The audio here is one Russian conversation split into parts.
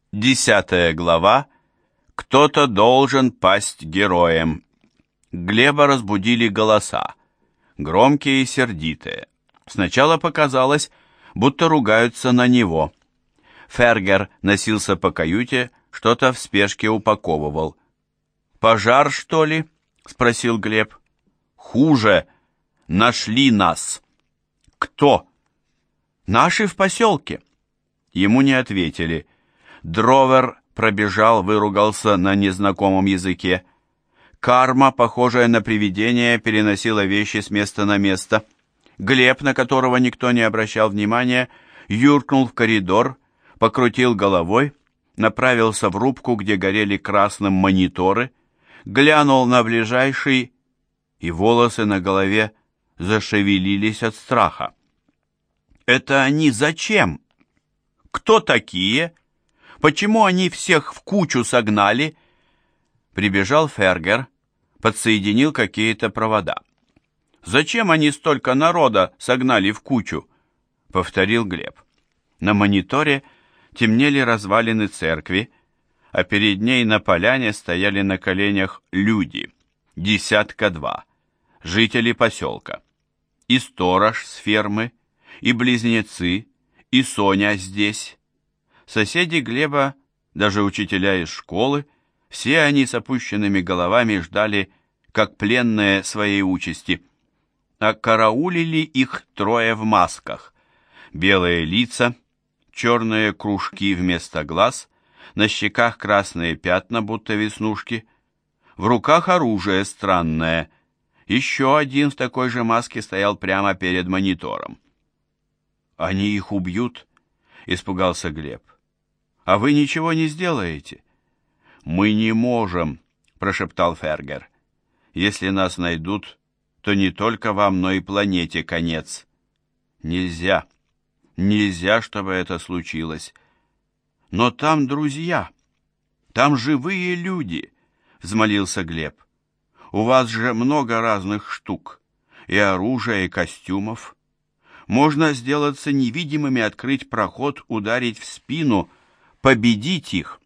10 глава. Кто-то должен пасть героем. Глеба разбудили голоса, громкие и сердитые. Сначала показалось, будто ругаются на него. Фергер носился по каюте, что-то в спешке упаковывал. «Пожар, что ли?» — спросил Глеб. «Хуже. Нашли нас». «Кто?» «Наши в поселке». Ему не ответили. Дровер пробежал, выругался на незнакомом языке. Карма, похожая на привидение, переносила вещи с места на место. Глеб, на которого никто не обращал внимания, юркнул в коридор, покрутил головой, направился в рубку, где горели красным мониторы, глянул на ближайший, и волосы на голове зашевелились от страха. «Это они зачем? Кто такие? Почему они всех в кучу согнали?» Прибежал Фергер, подсоединил какие-то провода. «Зачем они столько народа согнали в кучу?» — повторил Глеб. На мониторе темнели развалины церкви, а перед ней на поляне стояли на коленях люди, 2 жители поселка. И сторож с фермы, и близнецы, и Соня здесь. Соседи Глеба, даже учителя из школы, все они с опущенными головами ждали, как пленные своей участи. А караулили их 3 в масках. Белые лица, черные кружки вместо глаз, на щеках красные пятна, будто веснушки. В руках оружие странное. Еще один в такой же маске стоял прямо перед монитором. «Они их убьют?» — испугался Глеб. «А вы ничего не сделаете?» «Мы не можем», — прошептал Фергер. «Если нас найдут, то не только вам, но и планете конец. Нельзя, нельзя, чтобы это случилось. Но там друзья, там живые люди», — взмолился Глеб. «У вас же много разных штук, и оружия, и костюмов. Можно сделаться невидимыми, открыть проход, ударить в спину, победить их».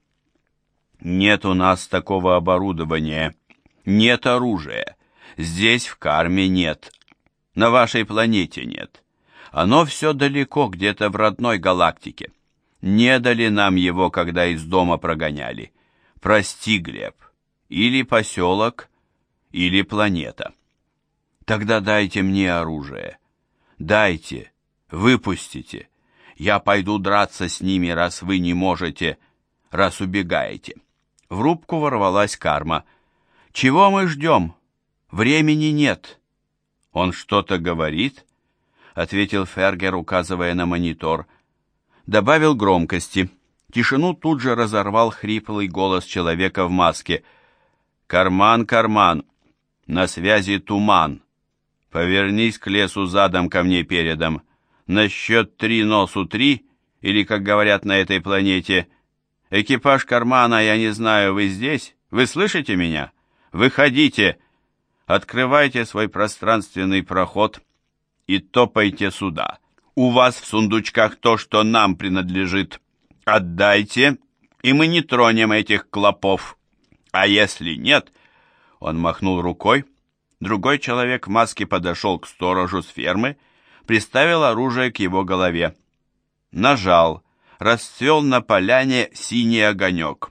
«Нет у нас такого оборудования, нет оружия. Здесь в Карме нет, на вашей планете нет. Оно все далеко, где-то в родной галактике. Не дали нам его, когда из дома прогоняли. Прости, Глеб, или поселок, или планета. Тогда дайте мне оружие. Дайте, выпустите. Я пойду драться с ними, раз вы не можете, раз убегаете». В рубку ворвалась Карма. «Чего мы ждем? Времени нет». «Он что-то говорит?» — ответил Фергер, указывая на монитор. Добавил громкости. Тишину тут же разорвал хриплый голос человека в маске. «Карман, Карман, на связи Туман. Повернись к лесу задом, ко мне передом. На счет 3 носу 3, или, как говорят на этой планете, экипаж Кармана, я не знаю, вы здесь? Вы слышите меня? Выходите, открывайте свой пространственный проход и топайте сюда. У вас в сундучках то, что нам принадлежит. Отдайте, и мы не тронем этих клопов. А если нет...» Он махнул рукой. Другой человек в маске подошел к сторожу с фермы, приставил оружие к его голове. Нажал. Расцвел на поляне синий огонек.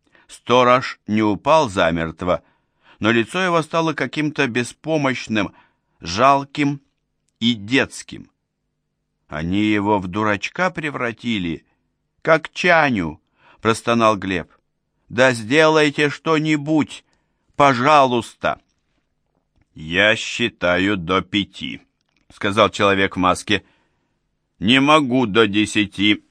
Сторож не упал замертво, но лицо его стало каким-то беспомощным, жалким и детским. «Они его в дурачка превратили, как Чаню», — простонал Глеб. «Да сделайте что-нибудь, пожалуйста». «Я считаю до 5», — сказал человек в маске. «Не могу до 10.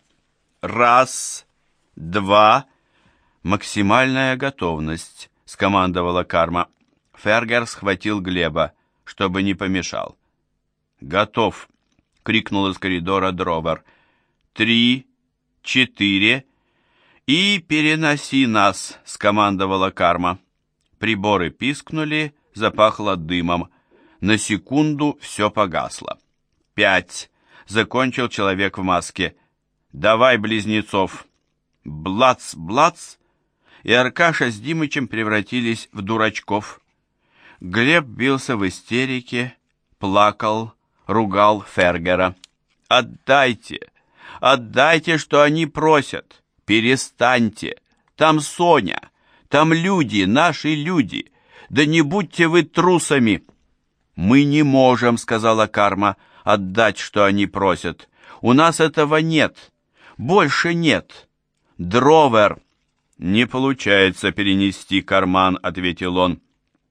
1, 2. «Максимальная готовность», — скомандовала Карма. Фергер схватил Глеба, чтобы не помешал. «Готов», — крикнул из коридора Дровер. 3, 4. «И переноси нас», — скомандовала Карма. Приборы пискнули, запахло дымом. На секунду все погасло. 5. Закончил человек в маске. «Давай близнецов». Блац-блац, и Аркаша с Димычем превратились в дурачков. Глеб бился в истерике, плакал, ругал Фергера. «Отдайте! Отдайте, что они просят! Перестаньте! Там Соня! Там люди, наши люди! Да не будьте вы трусами!» «Мы не можем, — сказала Карма, — отдать, что они просят. У нас этого нет. Больше нет. Дровер!» «Не получается перенести карман, — ответил он.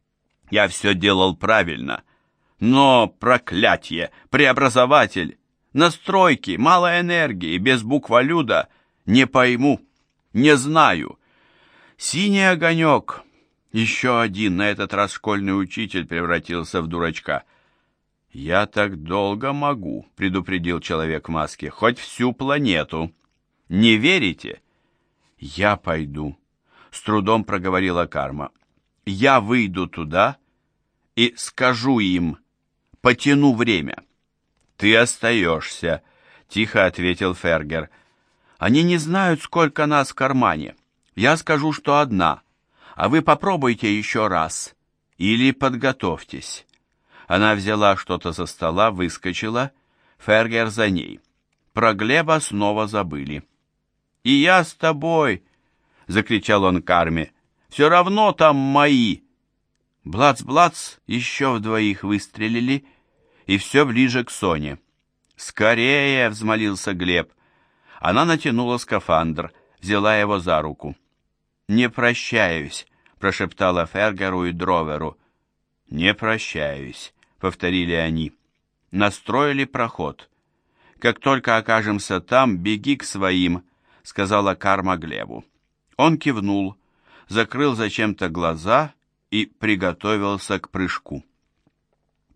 Я все делал правильно. Но, проклятье, преобразователь, настройки, мало энергии, без букволюда, не пойму, не знаю. Синий огонек». Еще один, на этот раз школьный учитель, превратился в дурачка. «Я так долго могу», — предупредил человек в маске, — «хоть всю планету. Не верите?» «Я пойду», — с трудом проговорила Карма. «Я выйду туда и скажу им, потяну время». «Ты остаешься», — тихо ответил Фергер. «Они не знают, сколько нас в кармане. Я скажу, что одна, а вы попробуйте еще раз. Или подготовьтесь». Она взяла что-то со стола, выскочила, Фергер за ней. Про Глеба снова забыли. «И я с тобой!» — закричал он Карме. «Все равно там мои!» Блац-блац, еще вдвоих выстрелили, и все ближе к Соне. «Скорее!» — взмолился Глеб. Она натянула скафандр, взяла его за руку. «Не прощаюсь», — прошептала Фергеру и Дроверу. «Не прощаюсь», — повторили они. Настроили проход. «Как только окажемся там, беги к своим», — сказала Карма Глебу. Он кивнул, закрыл зачем-то глаза и приготовился к прыжку.